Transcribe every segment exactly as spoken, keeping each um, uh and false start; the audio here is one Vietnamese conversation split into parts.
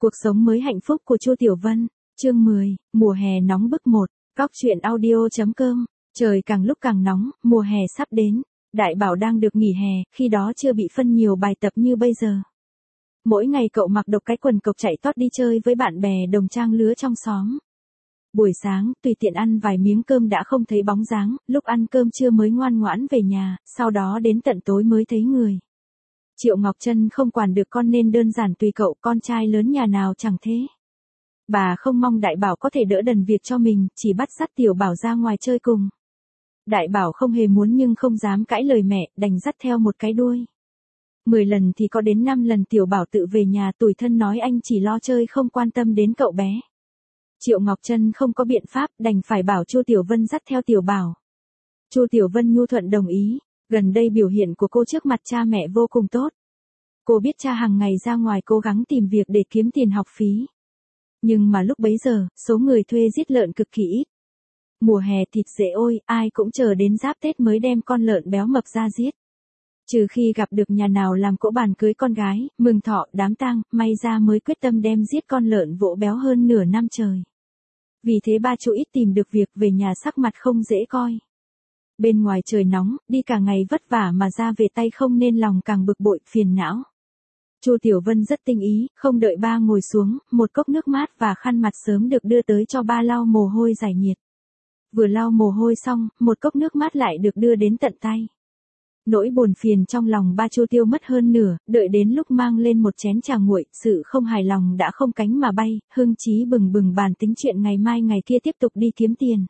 Cuộc sống mới hạnh phúc của Chu Tiểu Vân, chương mười, mùa hè nóng bức một, góc truyện audio.com, trời càng lúc càng nóng, mùa hè sắp đến, Đại Bảo đang được nghỉ hè, khi đó chưa bị phân nhiều bài tập như bây giờ. Mỗi ngày cậu mặc độc cái quần cộc chạy tót đi chơi với bạn bè đồng trang lứa trong xóm. Buổi sáng, tùy tiện ăn vài miếng cơm đã không thấy bóng dáng, lúc ăn cơm trưa mới ngoan ngoãn về nhà, sau đó đến tận tối mới thấy người. Triệu Ngọc Trân không quản được con nên đơn giản tùy cậu, con trai lớn nhà nào chẳng thế. Bà không mong Đại Bảo có thể đỡ đần việc cho mình, chỉ bắt dắt Tiểu Bảo ra ngoài chơi cùng. Đại Bảo không hề muốn nhưng không dám cãi lời mẹ, đành dắt theo một cái đuôi. Mười lần thì có đến năm lần Tiểu Bảo tự về nhà tủi thân nói anh chỉ lo chơi không quan tâm đến cậu bé. Triệu Ngọc Trân không có biện pháp, đành phải bảo Chu Tiểu Vân dắt theo Tiểu Bảo. Chu Tiểu Vân nhu thuận đồng ý, gần đây biểu hiện của cô trước mặt cha mẹ vô cùng tốt. Cô biết cha hàng ngày ra ngoài cố gắng tìm việc để kiếm tiền học phí. Nhưng mà lúc bấy giờ, số người thuê giết lợn cực kỳ ít. Mùa hè thịt dễ ôi, ai cũng chờ đến giáp Tết mới đem con lợn béo mập ra giết. Trừ khi gặp được nhà nào làm cỗ bàn cưới con gái, mừng thọ, đám tang, may ra mới quyết tâm đem giết con lợn vỗ béo hơn nửa năm trời. Vì thế ba chú ít tìm được việc về nhà sắc mặt không dễ coi. Bên ngoài trời nóng, đi cả ngày vất vả mà ra về tay không nên lòng càng bực bội, phiền não. Chu Tiểu Vân rất tinh ý, không đợi ba ngồi xuống, một cốc nước mát và khăn mặt sớm được đưa tới cho ba lau mồ hôi giải nhiệt. Vừa lau mồ hôi xong, một cốc nước mát lại được đưa đến tận tay. Nỗi buồn phiền trong lòng ba Chu tiêu mất hơn nửa, đợi đến lúc mang lên một chén trà nguội, sự không hài lòng đã không cánh mà bay, hưng chí bừng bừng bàn tính chuyện ngày mai ngày kia tiếp tục đi kiếm tiền.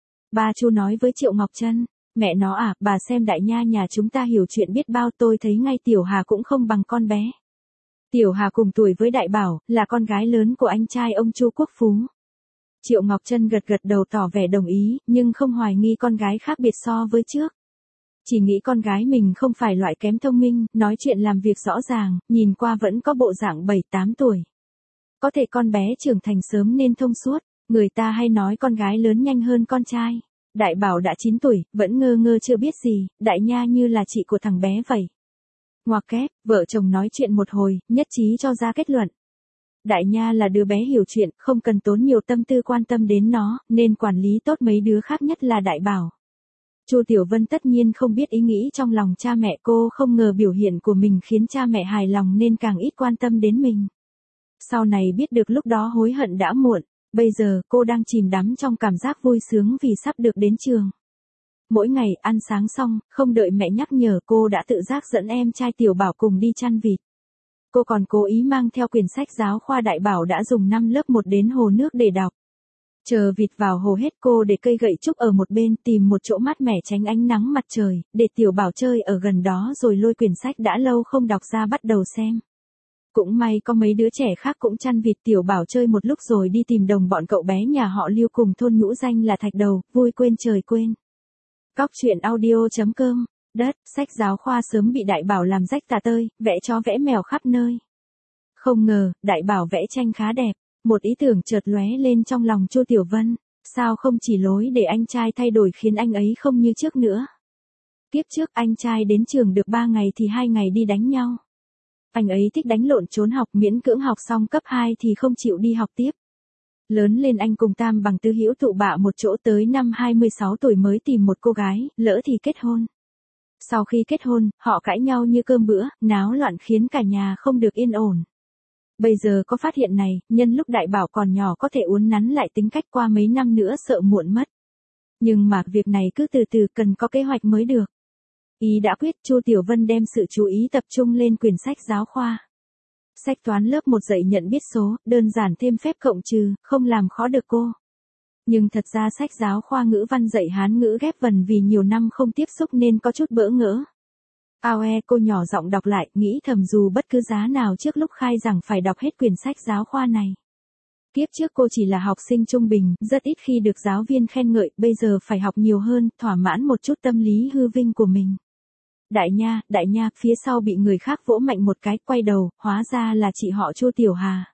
Ba Chu nói với Triệu Ngọc Trân, mẹ nó à, bà xem đại nha nhà chúng ta hiểu chuyện biết bao, tôi thấy ngay Tiểu Hà cũng không bằng con bé. Tiểu Hà cùng tuổi với Đại Bảo, là con gái lớn của anh trai ông Chu Quốc Phú. Triệu Ngọc Trân gật gật đầu tỏ vẻ đồng ý, nhưng không hoài nghi con gái khác biệt so với trước. Chỉ nghĩ con gái mình không phải loại kém thông minh, nói chuyện làm việc rõ ràng, nhìn qua vẫn có bộ dạng bảy tám tuổi. Có thể con bé trưởng thành sớm nên thông suốt, người ta hay nói con gái lớn nhanh hơn con trai. Đại Bảo đã chín tuổi, vẫn ngơ ngơ chưa biết gì, Đại Nha như là chị của thằng bé vậy. Ngoặc kép, vợ chồng nói chuyện một hồi, nhất trí cho ra kết luận. Đại Nha là đứa bé hiểu chuyện, không cần tốn nhiều tâm tư quan tâm đến nó, nên quản lý tốt mấy đứa khác nhất là Đại Bảo. Chu Tiểu Vân tất nhiên không biết ý nghĩ trong lòng cha mẹ, cô không ngờ biểu hiện của mình khiến cha mẹ hài lòng nên càng ít quan tâm đến mình. Sau này biết được lúc đó hối hận đã muộn, bây giờ cô đang chìm đắm trong cảm giác vui sướng vì sắp được đến trường. Mỗi ngày ăn sáng xong, không đợi mẹ nhắc nhở cô đã tự giác dẫn em trai Tiểu Bảo cùng đi chăn vịt. Cô còn cố ý mang theo quyển sách giáo khoa Đại Bảo đã dùng năm lớp một đến hồ nước để đọc. Chờ vịt vào hồ hết cô để cây gậy trúc ở một bên tìm một chỗ mát mẻ tránh ánh nắng mặt trời, để Tiểu Bảo chơi ở gần đó rồi lôi quyển sách đã lâu không đọc ra bắt đầu xem. Cũng may có mấy đứa trẻ khác cũng chăn vịt, Tiểu Bảo chơi một lúc rồi đi tìm đồng bọn cậu bé nhà họ Lưu cùng thôn nhũ danh là Thạch Đầu, vui quên trời quên. Góc truyện audio.com, đất, sách giáo khoa sớm bị Đại Bảo làm rách tả tơi, vẽ chó vẽ mèo khắp nơi. Không ngờ, Đại Bảo vẽ tranh khá đẹp, một ý tưởng chợt lóe lên trong lòng Chu Tiểu Vân, sao không chỉ lối để anh trai thay đổi khiến anh ấy không như trước nữa. Kiếp trước anh trai đến trường được ba ngày thì hai ngày đi đánh nhau. Anh ấy thích đánh lộn trốn học, miễn cưỡng học xong cấp hai thì không chịu đi học tiếp. Lớn lên anh cùng Tam bằng Tư Hữu tụ bạ một chỗ tới năm hai mươi sáu tuổi mới tìm một cô gái, lỡ thì kết hôn. Sau khi kết hôn, họ cãi nhau như cơm bữa, náo loạn khiến cả nhà không được yên ổn. Bây giờ có phát hiện này, nhân lúc Đại Bảo còn nhỏ có thể uốn nắn lại tính cách, qua mấy năm nữa sợ muộn mất. Nhưng mà việc này cứ từ từ, cần có kế hoạch mới được. Ý đã quyết, Chu Tiểu Vân đem sự chú ý tập trung lên quyển sách giáo khoa. Sách toán lớp một dạy nhận biết số, đơn giản thêm phép cộng trừ, không làm khó được cô. Nhưng thật ra sách giáo khoa ngữ văn dạy Hán ngữ ghép vần vì nhiều năm không tiếp xúc nên có chút bỡ ngỡ. Ao e, cô nhỏ giọng đọc lại, nghĩ thầm dù bất cứ giá nào trước lúc khai giảng phải đọc hết quyển sách giáo khoa này. Kiếp trước cô chỉ là học sinh trung bình, rất ít khi được giáo viên khen ngợi, bây giờ phải học nhiều hơn, thỏa mãn một chút tâm lý hư vinh của mình. Đại Nha, Đại Nha, phía sau bị người khác vỗ mạnh một cái, quay đầu, hóa ra là chị họ Chu Tiểu Hà.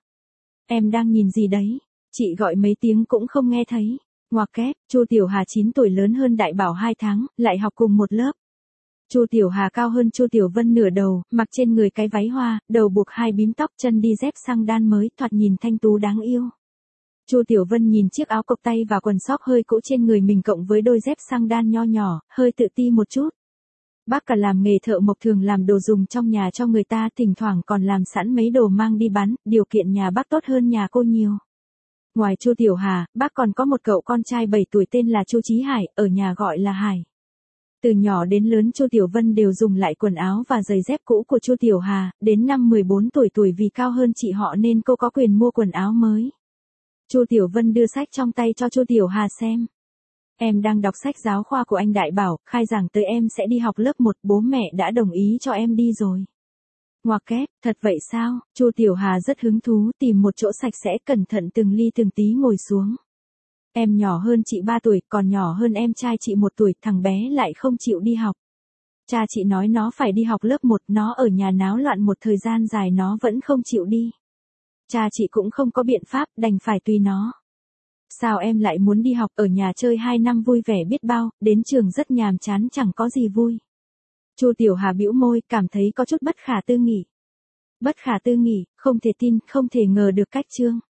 Em đang nhìn gì đấy? Chị gọi mấy tiếng cũng không nghe thấy. Ngoặc kép, Chu Tiểu Hà chín tuổi lớn hơn Đại Bảo hai tháng, lại học cùng một lớp. Chu Tiểu Hà cao hơn Chu Tiểu Vân nửa đầu, mặc trên người cái váy hoa, đầu buộc hai bím tóc, chân đi dép xăng đan mới, thoạt nhìn thanh tú đáng yêu. Chu Tiểu Vân nhìn chiếc áo cộc tay và quần sóc hơi cũ trên người mình cộng với đôi dép xăng đan nho nhỏ, hơi tự ti một chút. Bác cả làm nghề thợ mộc thường làm đồ dùng trong nhà cho người ta, thỉnh thoảng còn làm sẵn mấy đồ mang đi bán, điều kiện nhà bác tốt hơn nhà cô nhiều. Ngoài Chu Tiểu Hà, bác còn có một cậu con trai bảy tuổi tên là Chu Chí Hải, ở nhà gọi là Hải. Từ nhỏ đến lớn Chu Tiểu Vân đều dùng lại quần áo và giày dép cũ của Chu Tiểu Hà, đến năm mười bốn tuổi tuổi vì cao hơn chị họ nên cô có quyền mua quần áo mới. Chu Tiểu Vân đưa sách trong tay cho Chu Tiểu Hà xem. Em đang đọc sách giáo khoa của anh Đại Bảo, khai giảng tới em sẽ đi học lớp một, bố mẹ đã đồng ý cho em đi rồi. Ngoặc kép, thật vậy sao? Chu Tiểu Hà rất hứng thú, tìm một chỗ sạch sẽ cẩn thận từng ly từng tí ngồi xuống. Em nhỏ hơn chị ba tuổi, còn nhỏ hơn em trai chị một tuổi, thằng bé lại không chịu đi học. Cha chị nói nó phải đi học lớp một, nó ở nhà náo loạn một thời gian dài nó vẫn không chịu đi. Cha chị cũng không có biện pháp, đành phải tùy nó. Sao em lại muốn đi học, ở nhà chơi hai năm vui vẻ biết bao, đến trường rất nhàm chán chẳng có gì vui. Chu Tiểu Hà bĩu môi, cảm thấy có chút bất khả tư nghị. Bất khả tư nghị, không thể tin, không thể ngờ được cách chương.